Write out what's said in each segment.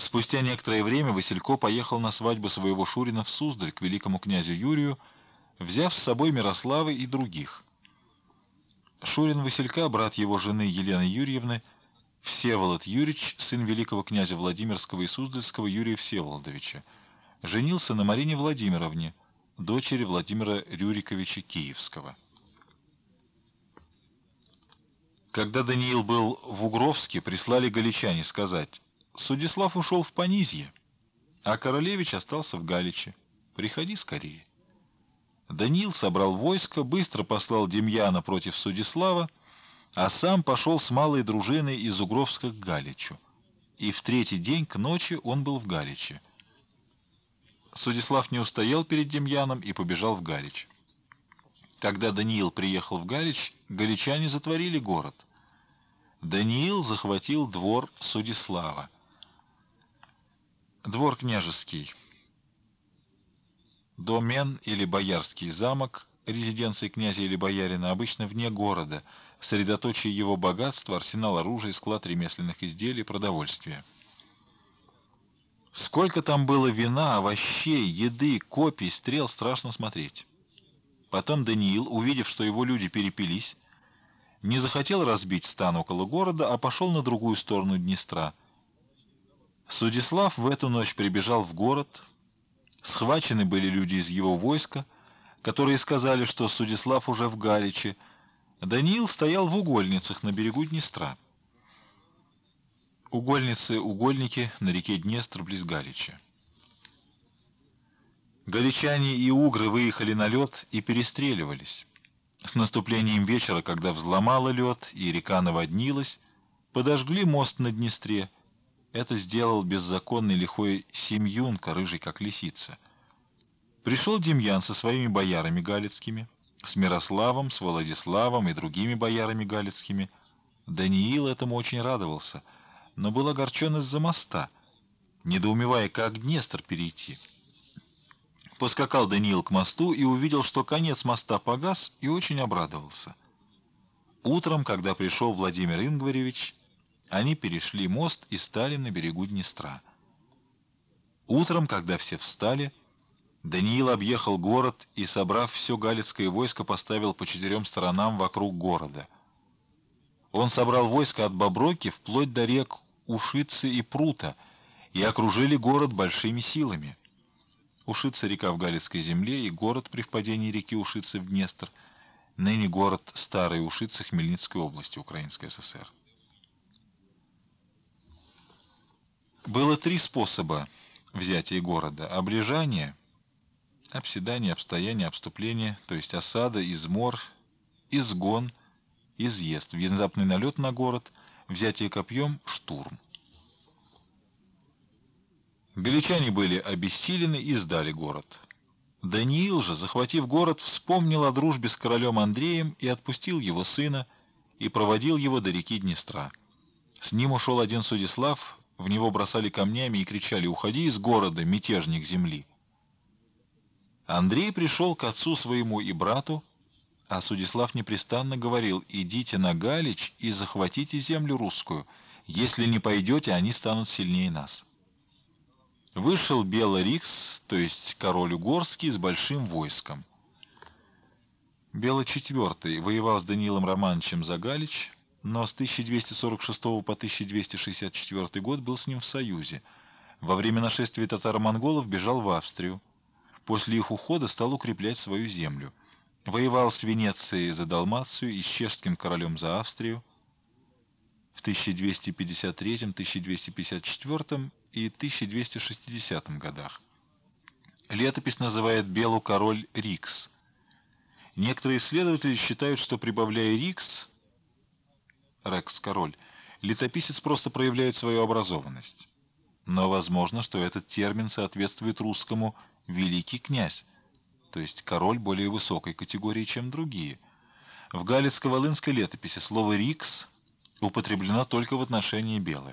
Спустя некоторое время Василько поехал на свадьбу своего шурина в Суздаль к великому князю Юрию, взяв с собой Мирослава и других. Шурин Василька, брат его жены Елены Юрьевны, Всеволод Юрьевич, сын великого князя Владимирского и Суздальского Юрия Всеволодовича, женился на Марине Владимировне, дочери Владимира Рюриковича Киевского. Когда Даниил был в Угровске, прислали галичане сказать: «Судислав ушел в Понизье, а королевич остался в Галиче. Приходи скорее». Даниил собрал войско, быстро послал Демьяна против Судислава, а сам пошел с малой дружиной из Угровска к Галичу. И в третий день к ночи он был в Галиче. Судислав не устоял перед Демьяном и побежал в Галич. Когда Даниил приехал в Галич, галичане затворили город. Даниил захватил двор Судислава. Двор княжеский. Домен или боярский замок, резиденция князя или боярина, обычно вне города, средоточие его богатства, арсенал оружия, склад ремесленных изделий, продовольствия. Сколько там было вина, овощей, еды, копий, стрел, страшно смотреть. Потом Даниил, увидев, что его люди перепились, не захотел разбить стан около города, а пошел на другую сторону Днестра. Судислав в эту ночь прибежал в город. Схвачены были люди из его войска, которые сказали, что Судислав уже в Галиче. Даниил стоял в угольницах на берегу Днестра. Угольницы, угольники на реке Днестр близ Галича. Галичане и угры выехали на лед и перестреливались. С наступлением вечера, когда взломало лед и река наводнилась, подожгли мост на Днестре. Это сделал беззаконный лихой Семьюнка, рыжий как лисица. Пришел Демьян со своими боярами галицкими, с Мирославом, с Владиславом и другими боярами галицкими. Даниил этому очень радовался, но был огорчен из-за моста, недоумевая, как Днестр перейти. Поскакал Даниил к мосту и увидел, что конец моста погас, и очень обрадовался. Утром, когда пришел Владимир Ингваревич, они перешли мост и стали на берегу Днестра. Утром, когда все встали, Даниил объехал город и, собрав все галицкое войско, поставил по 4 сторонам вокруг города. Он собрал войско от Боброки вплоть до рек Ушицы и Прута, и окружили город большими силами. Ушица — река в Галицкой земле, и город при впадении реки Ушицы в Днестр, ныне город Старая Ушица Хмельницкой области, Украинской ССР. Было 3 способа взятия города: облежание, обседание, обстояние, обступление, то есть осада, измор, изгон, изъезд, внезапный налет на город, взятие копьем, штурм. Галичане были обессилены и сдали город. Даниил же, захватив город, вспомнил о дружбе с королем Андреем и отпустил его сына, и проводил его до реки Днестра. С ним ушел один Судислав, в него бросали камнями и кричали: «Уходи из города, мятежник земли!» Андрей пришел к отцу своему и брату, а Судислав непрестанно говорил: «Идите на Галич и захватите землю русскую. Если не пойдете, они станут сильнее нас». Вышел Белорикс, то есть король Угорский, с большим войском. Бело IV воевал с Даниилом Романовичем за Галич, но с 1246 по 1264 год был с ним в союзе. Во время нашествия татаро-монголов бежал в Австрию. После их ухода стал укреплять свою землю. Воевал с Венецией за Далмацию и с чешским королем за Австрию в 1253, 1254 и 1260 годах. Летопись называет Белу король Рикс. Некоторые исследователи считают, что, прибавляя Рикс, Рекс король, летописец просто проявляет свою образованность. Но возможно, что этот термин соответствует русскому «великий князь», то есть король более высокой категории, чем другие. В галицко-волынской летописи слово «рикс» употреблено только в отношении Белы.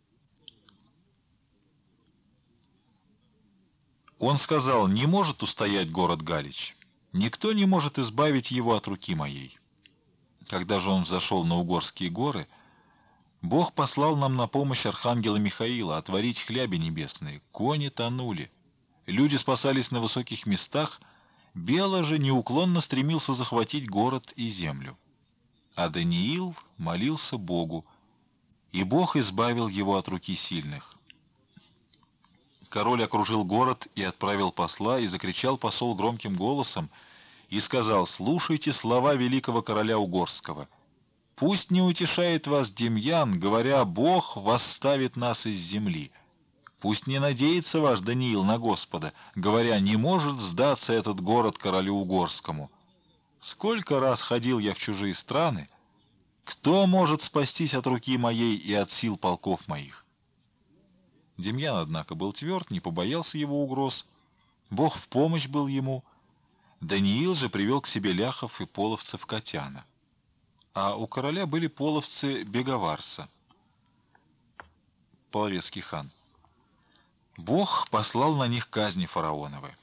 Он сказал: «Не может устоять город Галич, никто не может избавить его от руки моей». Когда же он взошел на Угорские горы, Бог послал нам на помощь архангела Михаила отворить хляби небесные. Кони тонули. Люди спасались на высоких местах. Бела же неуклонно стремился захватить город и землю. А Даниил молился Богу, и Бог избавил его от руки сильных. Король окружил город и отправил посла, и закричал посол громким голосом, и сказал: «Слушайте слова великого короля Угорского. Пусть не утешает вас Демьян, говоря: Бог восставит нас из земли. Пусть не надеется ваш Даниил на Господа, говоря: не может сдаться этот город королю Угорскому. Сколько раз ходил я в чужие страны, кто может спастись от руки моей и от сил полков моих?» Демьян, однако, был тверд, не побоялся его угроз. Бог в помощь был ему. Даниил же привел к себе ляхов и половцев Катяна. А у короля были половцы Беговарса, половецкий хан. Бог послал на них казни фараоновы.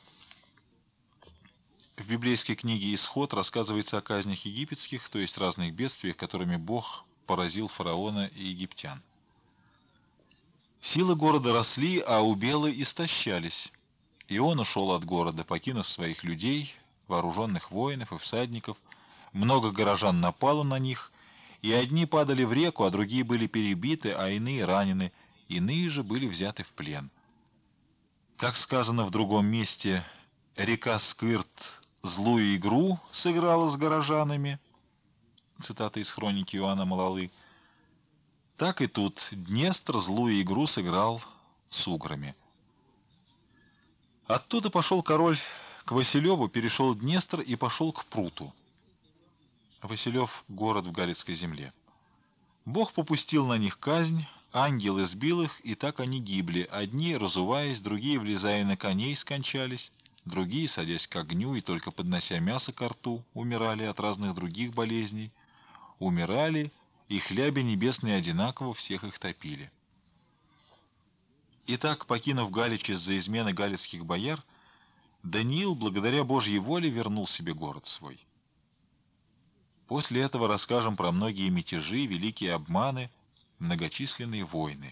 В библейской книге «Исход» рассказывается о казнях египетских, то есть разных бедствиях, которыми Бог поразил фараона и египтян. Силы города росли, а убелы истощались. И он ушел от города, покинув своих людей, вооруженных воинов и всадников. Много горожан напало на них, и одни падали в реку, а другие были перебиты, а иные ранены, иные же были взяты в плен. Как сказано в другом месте, река Скырт злую игру сыграла с горожанами, цитата из хроники Иоанна Малалы, так и тут Днестр злую игру сыграл с уграми. Оттуда пошел король к Василеву, перешел Днестр и пошел к Пруту. Василев — город в Галицкой земле. Бог попустил на них казнь, ангел избил их, и так они гибли, одни разуваясь, другие, влезая на коней, скончались, другие, садясь к огню и только поднося мясо ко рту, умирали от разных других болезней, умирали, и хляби небесные одинаково всех их топили. Итак, покинув Галич из-за измены галицких бояр, Даниил, благодаря Божьей воле, вернул себе город свой. После этого расскажем про многие мятежи, великие обманы, многочисленные войны.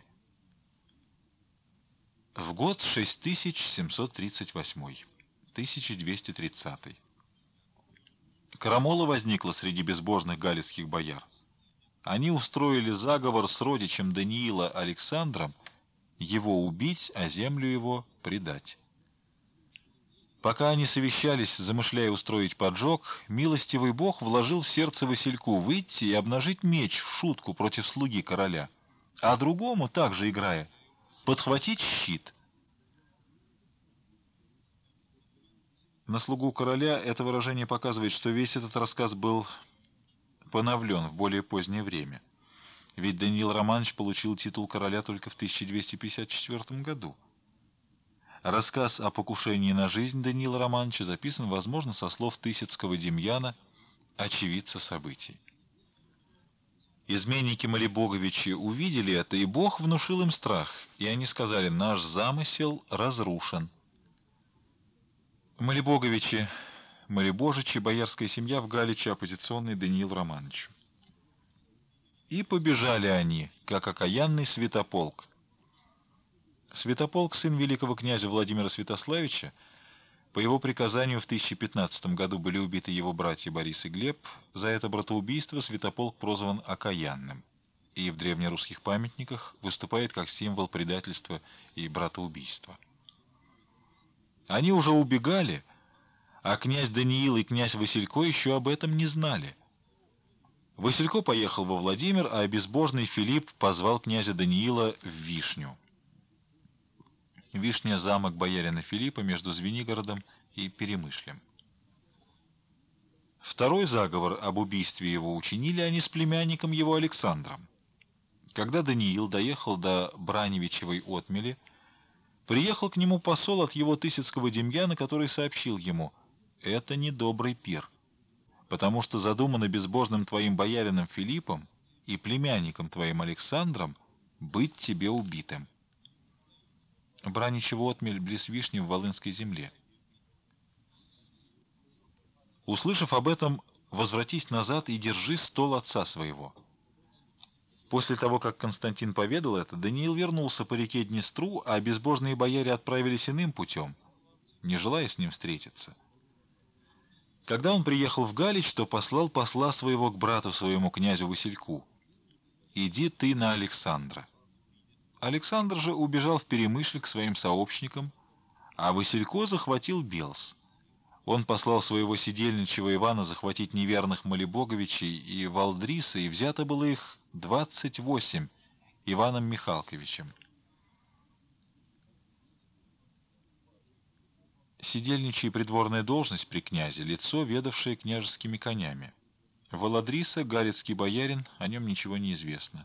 В год 6738, 1230. Крамола возникла среди безбожных галицких бояр. Они устроили заговор с родичем Даниила Александром, его убить, а землю его предать. Пока они совещались, замышляя устроить поджог, милостивый Бог вложил в сердце Васильку выйти и обнажить меч в шутку против слуги короля, а другому, также играя, подхватить щит. На слугу короля это выражение показывает, что весь этот рассказ был поновлен в более позднее время. Ведь Даниил Романович получил титул короля только в 1254 году. Рассказ о покушении на жизнь Даниила Романовича записан, возможно, со слов Тысяцкого Демьяна, очевидца событий. Изменники Малибоговичи увидели это, и Бог внушил им страх, и они сказали: «Наш замысел разрушен». Малибоговичи, Малибожичи, боярская семья в Галиче, оппозиционный Даниилу Романовичу. И побежали они, как окаянный святополк. Святополк, сын великого князя Владимира Святославича, по его приказанию в 1015 году были убиты его братья Борис и Глеб. За это братоубийство святополк прозван окаянным, и в древнерусских памятниках выступает как символ предательства и братоубийства. Они уже убегали, а князь Даниил и князь Василько еще об этом не знали. Василько поехал во Владимир, а безбожный Филипп позвал князя Даниила в Вишню. Вишня — замок боярина Филиппа между Звенигородом и Перемышлем. Второй заговор об убийстве его учинили они с племянником его Александром. Когда Даниил доехал до Браневичевой отмели, приехал к нему посол от его Тысяцкого Демьяна, который сообщил ему: «Это недобрый пир, потому что задумано безбожным твоим боярином Филиппом и племянником твоим Александром быть тебе убитым». Браничева отмель близ Вишни в Волынской земле. Услышав об этом, возвратись назад и держи стол отца своего. После того, как Константин поведал это, Даниил вернулся по реке Днестру, а безбожные бояре отправились иным путем, не желая с ним встретиться. Когда он приехал в Галич, то послал посла своего к брату своему князю Васильку: «Иди ты на Александра». Александр же убежал в Перемышль к своим сообщникам, а Василько захватил Белс. Он послал своего сидельничего Ивана захватить неверных Молебоговичей и Валдриса, и взято было их 28 Иваном Михалковичем. Сидельничий — придворная должность при князе, лицо, ведавшее княжескими конями. Валадриса — галицкий боярин, о нем ничего не известно.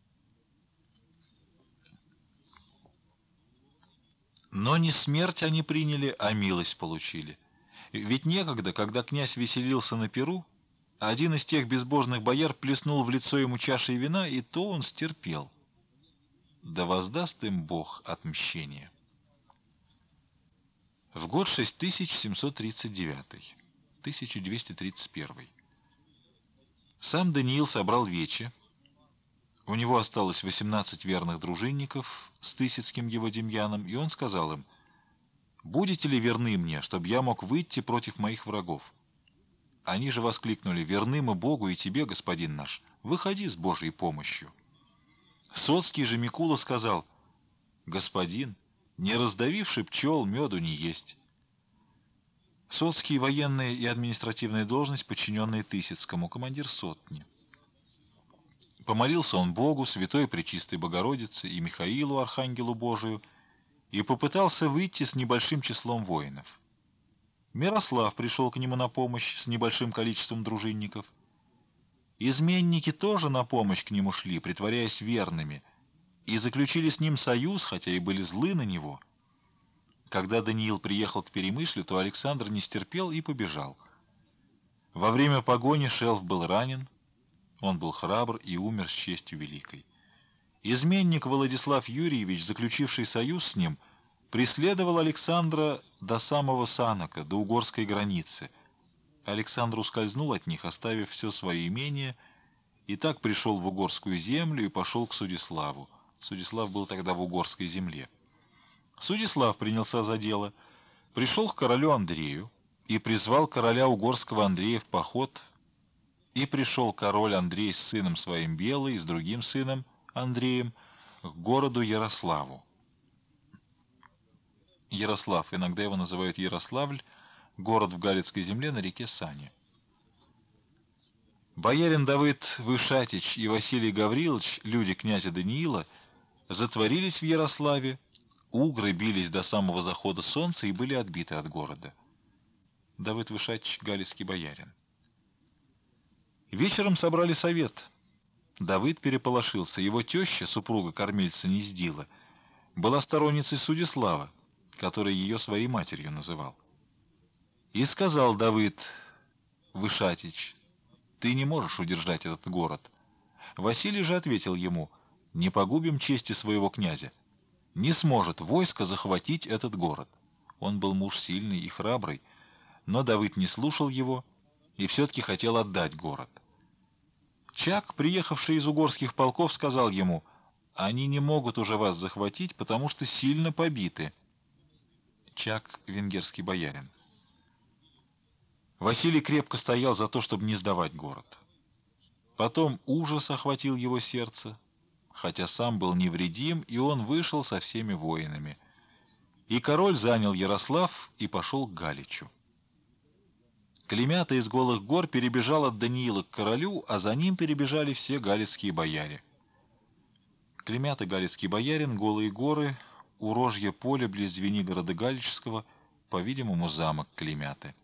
Но не смерть они приняли, а милость получили. Ведь некогда, когда князь веселился на пиру, один из тех безбожных бояр плеснул в лицо ему чашей вина, и то он стерпел. Да воздаст им Бог отмщение. В год 6739, 1231. Сам Даниил собрал вече. У него осталось 18 верных дружинников с Тысяцким его Демьяном, и он сказал им: «Будете ли верны мне, чтобы я мог выйти против моих врагов?» Они же воскликнули: «Верны мы Богу и тебе, господин наш, выходи с Божьей помощью». Соцкий же Микула сказал: «Господин, не раздавивши пчел, меду не есть». Соцкий — военная и административная должность, подчиненная Тысяцкому, командир сотни. Помолился он Богу, Святой Пречистой Богородице и Михаилу, Архангелу Божию, и попытался выйти с небольшим числом воинов. Мирослав пришел к нему на помощь с небольшим количеством дружинников. Изменники тоже на помощь к нему шли, притворяясь верными, и заключили с ним союз, хотя и были злы на него. Когда Даниил приехал к Перемышлю, то Александр не стерпел и побежал. Во время погони Шелф был ранен, он был храбр и умер с честью великой. Изменник Владислав Юрьевич, заключивший союз с ним, преследовал Александра до самого Санока, до угорской границы. Александр ускользнул от них, оставив все свое имение, и так пришел в угорскую землю и пошел к Судиславу. Судислав был тогда в угорской земле. Судислав принялся за дело, пришел к королю Андрею и призвал короля угорского Андрея в поход. И пришел король Андрей с сыном своим Белой, с другим сыном Андреем, к городу Ярославу. Ярослав, иногда его называют Ярославль, город в Галицкой земле на реке Сане. Боярин Давыд Вышатич и Василий Гаврилович, люди князя Даниила, затворились в Ярославе, угры бились до самого захода солнца и были отбиты от города. Давыд Вышатич — галицкий боярин. Вечером собрали совет. Давыд переполошился. Его теща, супруга кормильца Нездила, была сторонницей Судислава, который ее своей матерью называл. И сказал Давыд Вышатич: «Ты не можешь удержать этот город». Василий же ответил ему: «Не погубим чести своего князя. Не сможет войско захватить этот город». Он был муж сильный и храбрый, но Давыд не слушал его и все-таки хотел отдать город. Чак, приехавший из угорских полков, сказал ему: «Они не могут уже вас захватить, потому что сильно побиты». Чак — венгерский боярин. Василий крепко стоял за то, чтобы не сдавать город. Потом ужас охватил его сердце, хотя сам был невредим, и он вышел со всеми воинами. И король занял Ярослав и пошел к Галичу. Клемята из Голых гор перебежал от Даниила к королю, а за ним перебежали все галицкие бояре. Клемята — галицкий боярин, Голые горы, урожье поле близ Звенигорода Галичского, по-видимому, замок Клемяты.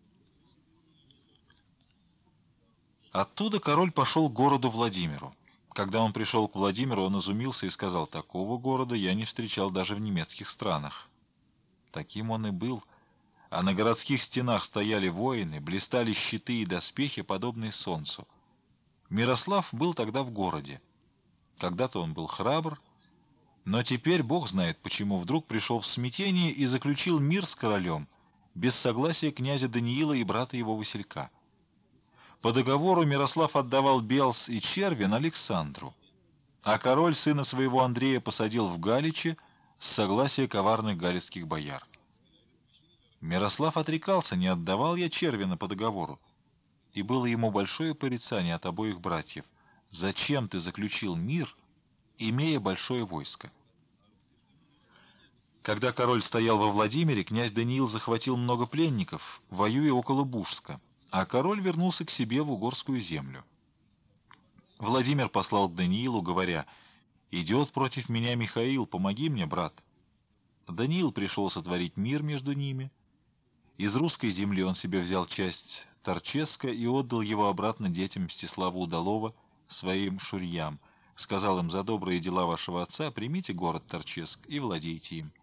Оттуда король пошел к городу Владимиру. Когда он пришел к Владимиру, он изумился и сказал: «Такого города я не встречал даже в немецких странах». Таким он и был, а на городских стенах стояли воины, блистали щиты и доспехи, подобные солнцу. Мирослав был тогда в городе. Когда-то он был храбр, но теперь Бог знает, почему вдруг пришел в смятение и заключил мир с королем без согласия князя Даниила и брата его Василька. По договору Мирослав отдавал Белс и Червин Александру. А король сына своего Андрея посадил в Галичи с согласия коварных галицких бояр. Мирослав отрекался, не отдавал я Червина по договору, и было ему большое порицание от обоих братьев. Зачем ты заключил мир, имея большое войско? Когда король стоял во Владимире, князь Даниил захватил много пленников, воюя около Бужска, а король вернулся к себе в угорскую землю. Владимир послал к Даниилу, говоря: «Идет против меня Михаил, помоги мне, брат». Даниил пришел сотворить мир между ними. Из русской земли он себе взял часть Торческа и отдал его обратно детям Мстислава Удалова, своим шурьям. Сказал им: «За добрые дела вашего отца примите город Торческ и владейте им».